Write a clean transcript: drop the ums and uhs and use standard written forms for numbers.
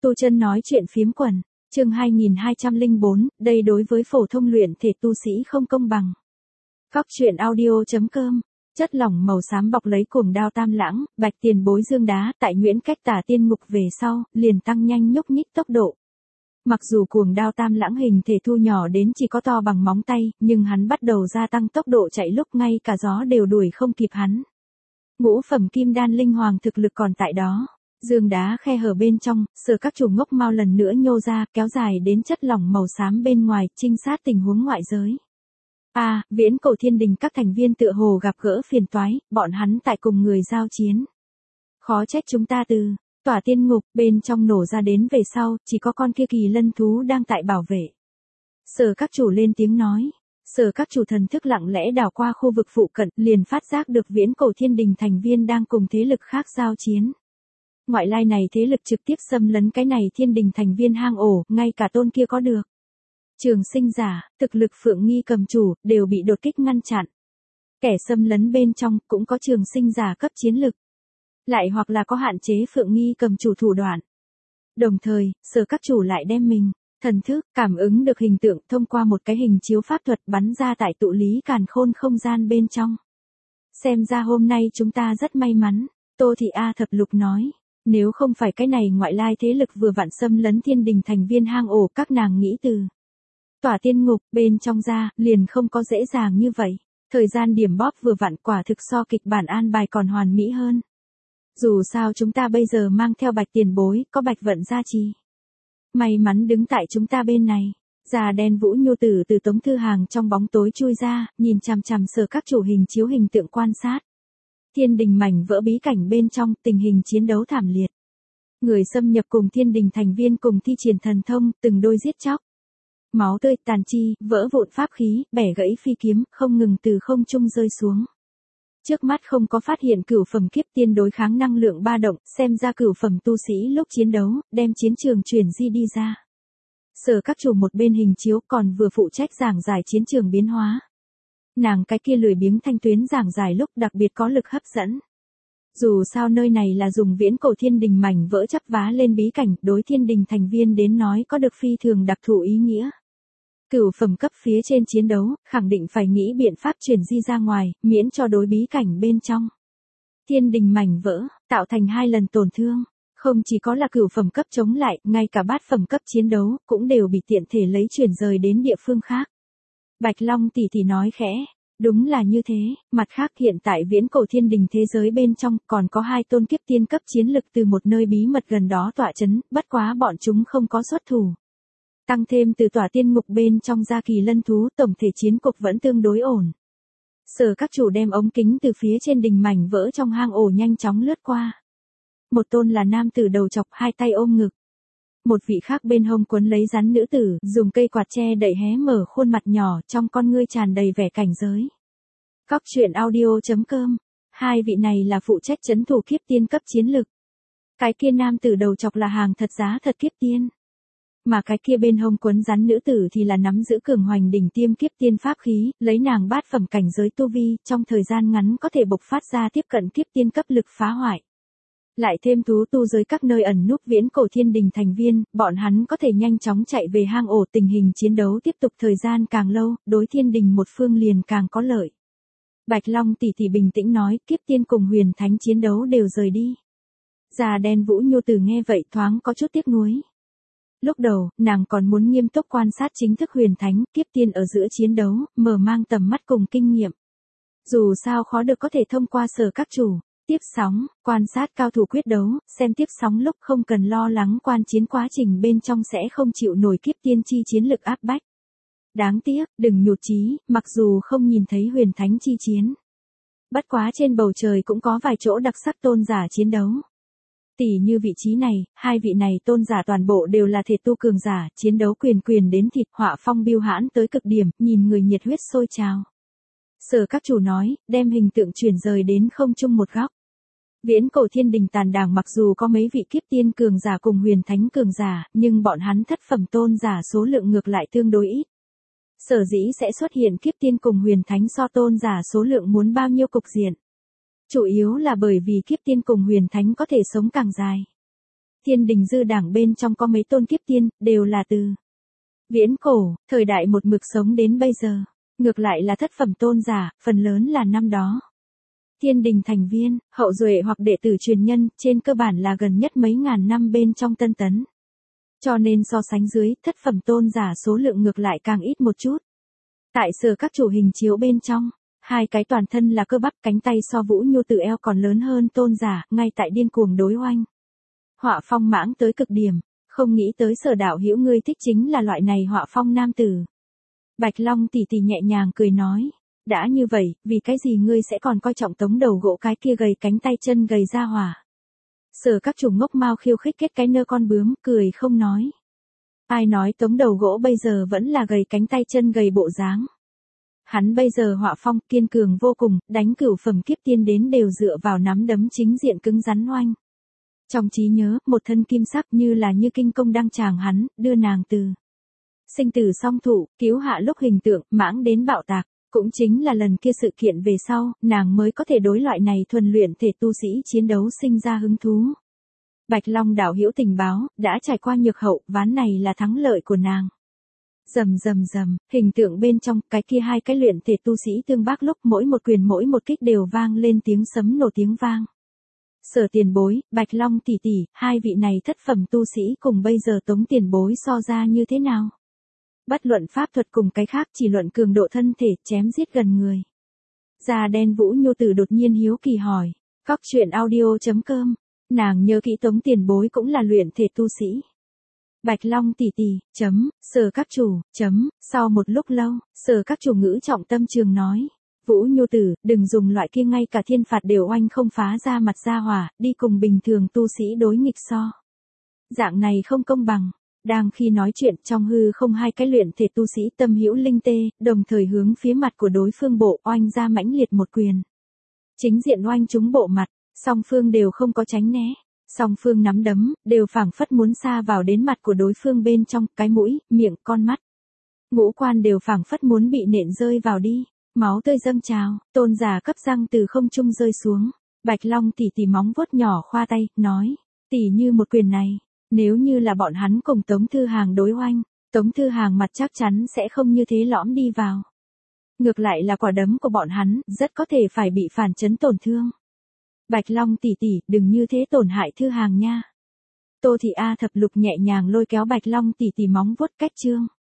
Tu Chân nói chuyện phiếm quần, chương 2204, đây đối với phổ thông luyện thể tu sĩ không công bằng. Góc truyện audio.com, chất lỏng màu xám bọc lấy cuồng đao Tam Lãng, bạch tiền bối dương đá tại Nguyễn Cách Tả tiên ngục về sau, liền tăng nhanh nhúc nhích tốc độ. Mặc dù cuồng đao Tam Lãng hình thể thu nhỏ đến chỉ có to bằng móng tay, nhưng hắn bắt đầu gia tăng tốc độ chạy lúc ngay cả gió đều đuổi không kịp hắn. Ngũ phẩm kim đan linh hoàng thực lực còn tại đó. Dương đá khe hở bên trong, Sở Các Chủ ngốc mau lần nữa nhô ra, kéo dài đến chất lỏng màu xám bên ngoài, trinh sát tình huống ngoại giới. Viễn Cổ Thiên Đình các thành viên tựa hồ gặp gỡ phiền toái, bọn hắn tại cùng người giao chiến. Khó trách chúng ta từ tỏa tiên ngục bên trong nổ ra đến về sau, chỉ có con kia kỳ lân thú đang tại bảo vệ. Sở Các Chủ lên tiếng nói. Sở Các Chủ thần thức lặng lẽ đảo qua khu vực phụ cận, liền phát giác được Viễn Cổ Thiên Đình thành viên đang cùng thế lực khác giao chiến. Ngoại lai này thế lực trực tiếp xâm lấn cái này Thiên Đình thành viên hang ổ, ngay cả tôn kia có được Trường Sinh giả, thực lực Phượng Nghi cầm chủ, đều bị đột kích ngăn chặn. Kẻ xâm lấn bên trong, cũng có Trường Sinh giả cấp chiến lực. Lại hoặc là có hạn chế Phượng Nghi cầm chủ thủ đoạn. Đồng thời, Sở Các Chủ lại đem mình, thần thức, cảm ứng được hình tượng thông qua một cái hình chiếu pháp thuật bắn ra tại tụ lý càn khôn không gian bên trong. Xem ra hôm nay chúng ta rất may mắn, Tô Thị A Thập Lục nói. Nếu không phải cái này ngoại lai thế lực vừa vặn xâm lấn Thiên Đình thành viên hang ổ, các nàng nghĩ từ tỏa tiên ngục bên trong ra, liền không có dễ dàng như vậy. Thời gian điểm bóp vừa vặn quả thực so kịch bản an bài còn hoàn mỹ hơn. Dù sao chúng ta bây giờ mang theo bạch tiền bối, có bạch vận gia trì. May mắn đứng tại chúng ta bên này. Già đen Vũ Nhu Tử từ tống thư hàng trong bóng tối chui ra, nhìn chằm chằm Sở Các Chủ hình chiếu hình tượng quan sát. Thiên Đình mảnh vỡ bí cảnh bên trong, tình hình chiến đấu thảm liệt. Người xâm nhập cùng Thiên Đình thành viên cùng thi triển thần thông, từng đôi giết chóc. Máu tươi, tàn chi, vỡ vụn pháp khí, bẻ gãy phi kiếm, không ngừng từ không trung rơi xuống. Trước mắt không có phát hiện cửu phẩm kiếp tiên đối kháng năng lượng ba động, xem ra cửu phẩm tu sĩ lúc chiến đấu, đem chiến trường chuyển di đi ra. Sở Các Chủ một bên hình chiếu còn vừa phụ trách giảng giải chiến trường biến hóa. Nàng cái kia lười biếng thanh tuyến giảng giải lúc đặc biệt có lực hấp dẫn. Dù sao nơi này là dùng Viễn Cổ Thiên Đình mảnh vỡ chắp vá lên bí cảnh, đối Thiên Đình thành viên đến nói có được phi thường đặc thù ý nghĩa. Cửu phẩm cấp phía trên chiến đấu, khẳng định phải nghĩ biện pháp chuyển di ra ngoài, miễn cho đối bí cảnh bên trong. Thiên Đình mảnh vỡ, tạo thành 2 lần tổn thương. Không chỉ có là cửu phẩm cấp chống lại, ngay cả bát phẩm cấp chiến đấu, cũng đều bị tiện thể lấy chuyển rời đến địa phương khác. Bạch Long tỷ tỷ nói khẽ, đúng là như thế, mặt khác hiện tại Viễn Cổ Thiên Đình thế giới bên trong còn có 2 tôn kiếp tiên cấp chiến lực từ một nơi bí mật gần đó tọa chấn, bất quá bọn chúng không có xuất thủ. Tăng thêm từ tỏa tiên ngục bên trong ra kỳ lân thú, tổng thể chiến cục vẫn tương đối ổn. Sở Các Chủ đem ống kính từ phía trên đỉnh mảnh vỡ trong hang ổ nhanh chóng lướt qua. Một tôn là nam tử đầu chọc, 2 tay ôm ngực. Một vị khác bên hông quấn lấy rắn nữ tử, dùng cây quạt che đậy hé mở khuôn mặt nhỏ, trong con ngươi tràn đầy vẻ cảnh giới. Góc truyện audio.com, 2 vị này là phụ trách trấn thủ kiếp tiên cấp chiến lực. Cái kia nam tử đầu chọc là hàng thật giá thật kiếp tiên. Mà cái kia bên hông quấn rắn nữ tử thì là nắm giữ cường hoành đỉnh tiêm kiếp tiên pháp khí, lấy nàng bát phẩm cảnh giới tu vi, trong thời gian ngắn có thể bộc phát ra tiếp cận kiếp tiên cấp lực phá hoại. Lại thêm thú tu giới các nơi ẩn núp Viễn Cổ Thiên Đình thành viên, bọn hắn có thể nhanh chóng chạy về hang ổ, tình hình chiến đấu tiếp tục thời gian càng lâu, đối Thiên Đình một phương liền càng có lợi. Bạch Long tỷ tỷ bình tĩnh nói, kiếp tiên cùng huyền thánh chiến đấu đều rời đi. Già đen Vũ Nhu Tử nghe vậy thoáng có chút tiếc nuối. Lúc đầu, nàng còn muốn nghiêm túc quan sát chính thức huyền thánh, kiếp tiên ở giữa chiến đấu, mở mang tầm mắt cùng kinh nghiệm. Dù sao khó được có thể thông qua Sở Các Chủ. Tiếp sóng, quan sát cao thủ quyết đấu, xem tiếp sóng lúc không cần lo lắng quan chiến quá trình bên trong sẽ không chịu nổi kiếp tiên chi chiến lực áp bách. Đáng tiếc, đừng nhụt chí, mặc dù không nhìn thấy huyền thánh chi chiến. Bất quá trên bầu trời cũng có vài chỗ đặc sắc tôn giả chiến đấu. Tỉ như vị trí này, 2 vị này tôn giả toàn bộ đều là thể tu cường giả, chiến đấu quyền quyền đến thịt, họa phong biêu hãn tới cực điểm, nhìn người nhiệt huyết sôi trào. Sở Các Chủ nói, đem hình tượng chuyển rời đến không trung một góc. Viễn Cổ Thiên Đình tàn đảng mặc dù có mấy vị kiếp tiên cường giả cùng huyền thánh cường giả, nhưng bọn hắn thất phẩm tôn giả số lượng ngược lại tương đối ít. Sở dĩ sẽ xuất hiện kiếp tiên cùng huyền thánh so tôn giả số lượng muốn bao nhiêu cục diện. Chủ yếu là bởi vì kiếp tiên cùng huyền thánh có thể sống càng dài. Thiên đình dư đảng bên trong có mấy tôn kiếp tiên, đều là từ viễn cổ, thời đại một mực sống đến bây giờ. Ngược lại là thất phẩm tôn giả, phần lớn là năm đó. Thiên đình thành viên, hậu duệ hoặc đệ tử truyền nhân, trên cơ bản là gần nhất mấy ngàn năm bên trong tân tấn. Cho nên so sánh dưới, thất phẩm tôn giả số lượng ngược lại càng ít một chút. Tại Sở Các Chủ hình chiếu bên trong, hai cái toàn thân là cơ bắp, cánh tay so Vũ Nhu từ eo còn lớn hơn tôn giả, ngay tại điên cuồng đối oanh. Họa phong mãng tới cực điểm, không nghĩ tới Sở đạo hữu ngươi thích chính là loại này họa phong nam tử. Bạch Long tỷ tỷ nhẹ nhàng cười nói, đã như vậy, vì cái gì ngươi sẽ còn coi trọng tống đầu gỗ cái kia gầy cánh tay chân gầy ra hỏa. Sở Các Chủ ngốc mau khiêu khích kết cái nơ con bướm, cười không nói. Ai nói tống đầu gỗ bây giờ vẫn là gầy cánh tay chân gầy bộ dáng. Hắn bây giờ họa phong kiên cường vô cùng, đánh cửu phẩm kiếp tiên đến đều dựa vào nắm đấm chính diện cứng rắn oanh. Trong trí nhớ, một thân kim sắc như là như kinh công đăng tràng hắn, đưa nàng từ sinh tử song thủ, cứu hạ lúc hình tượng, mãng đến bạo tạc. Cũng chính là lần kia sự kiện về sau, nàng mới có thể đối loại này thuần luyện thể tu sĩ chiến đấu sinh ra hứng thú. Bạch Long đạo hữu tình báo, đã trải qua nhược hậu, ván này là thắng lợi của nàng. Rầm rầm rầm, hình tượng bên trong, cái kia hai cái luyện thể tu sĩ tương bác lúc mỗi một quyền mỗi một kích đều vang lên tiếng sấm nổ tiếng vang. Sở tiền bối, Bạch Long tỷ tỷ, hai vị này thất phẩm tu sĩ cùng bây giờ Tống tiền bối so ra như thế nào? Bất luận pháp thuật cùng cái khác, chỉ luận cường độ thân thể, chém giết gần người. Da đen Vũ Nhu Tử đột nhiên hiếu kỳ hỏi. Góc truyện audio.com. Nàng nhớ kỹ Tống tiền bối cũng là luyện thể tu sĩ. Bạch Long tỷ tỷ, Sở Các Chủ, sau một lúc lâu, Sở Các Chủ ngữ trọng tâm trường nói. Vũ Nhu Tử, đừng dùng loại kia ngay cả thiên phạt đều oanh không phá ra mặt ra hỏa, đi cùng bình thường tu sĩ đối nghịch so. Dạng này không công bằng. Đang khi nói chuyện trong hư không hai cái luyện thể tu sĩ tâm hữu linh tê, đồng thời hướng phía mặt của đối phương bộ oanh ra mãnh liệt một quyền. Chính diện oanh trúng bộ mặt, song phương đều không có tránh né. Song phương nắm đấm, đều phảng phất muốn xa vào đến mặt của đối phương bên trong, cái mũi, miệng, con mắt. Ngũ quan đều phảng phất muốn bị nện rơi vào đi. Máu tươi dâng trào, tôn giả cấp răng từ không trung rơi xuống. Bạch Long tỷ tỷ móng vuốt nhỏ khoa tay, nói, tỷ như một quyền này. Nếu như là bọn hắn cùng Tống Thư Hàng đối oanh, Tống Thư Hàng mặt chắc chắn sẽ không như thế lõm đi vào. Ngược lại là quả đấm của bọn hắn, rất có thể phải bị phản chấn tổn thương. Bạch Long tỷ tỷ, đừng như thế tổn hại Thư Hàng nha. Tô Thị A Thập Lục nhẹ nhàng lôi kéo Bạch Long tỷ tỷ móng vuốt cách trương.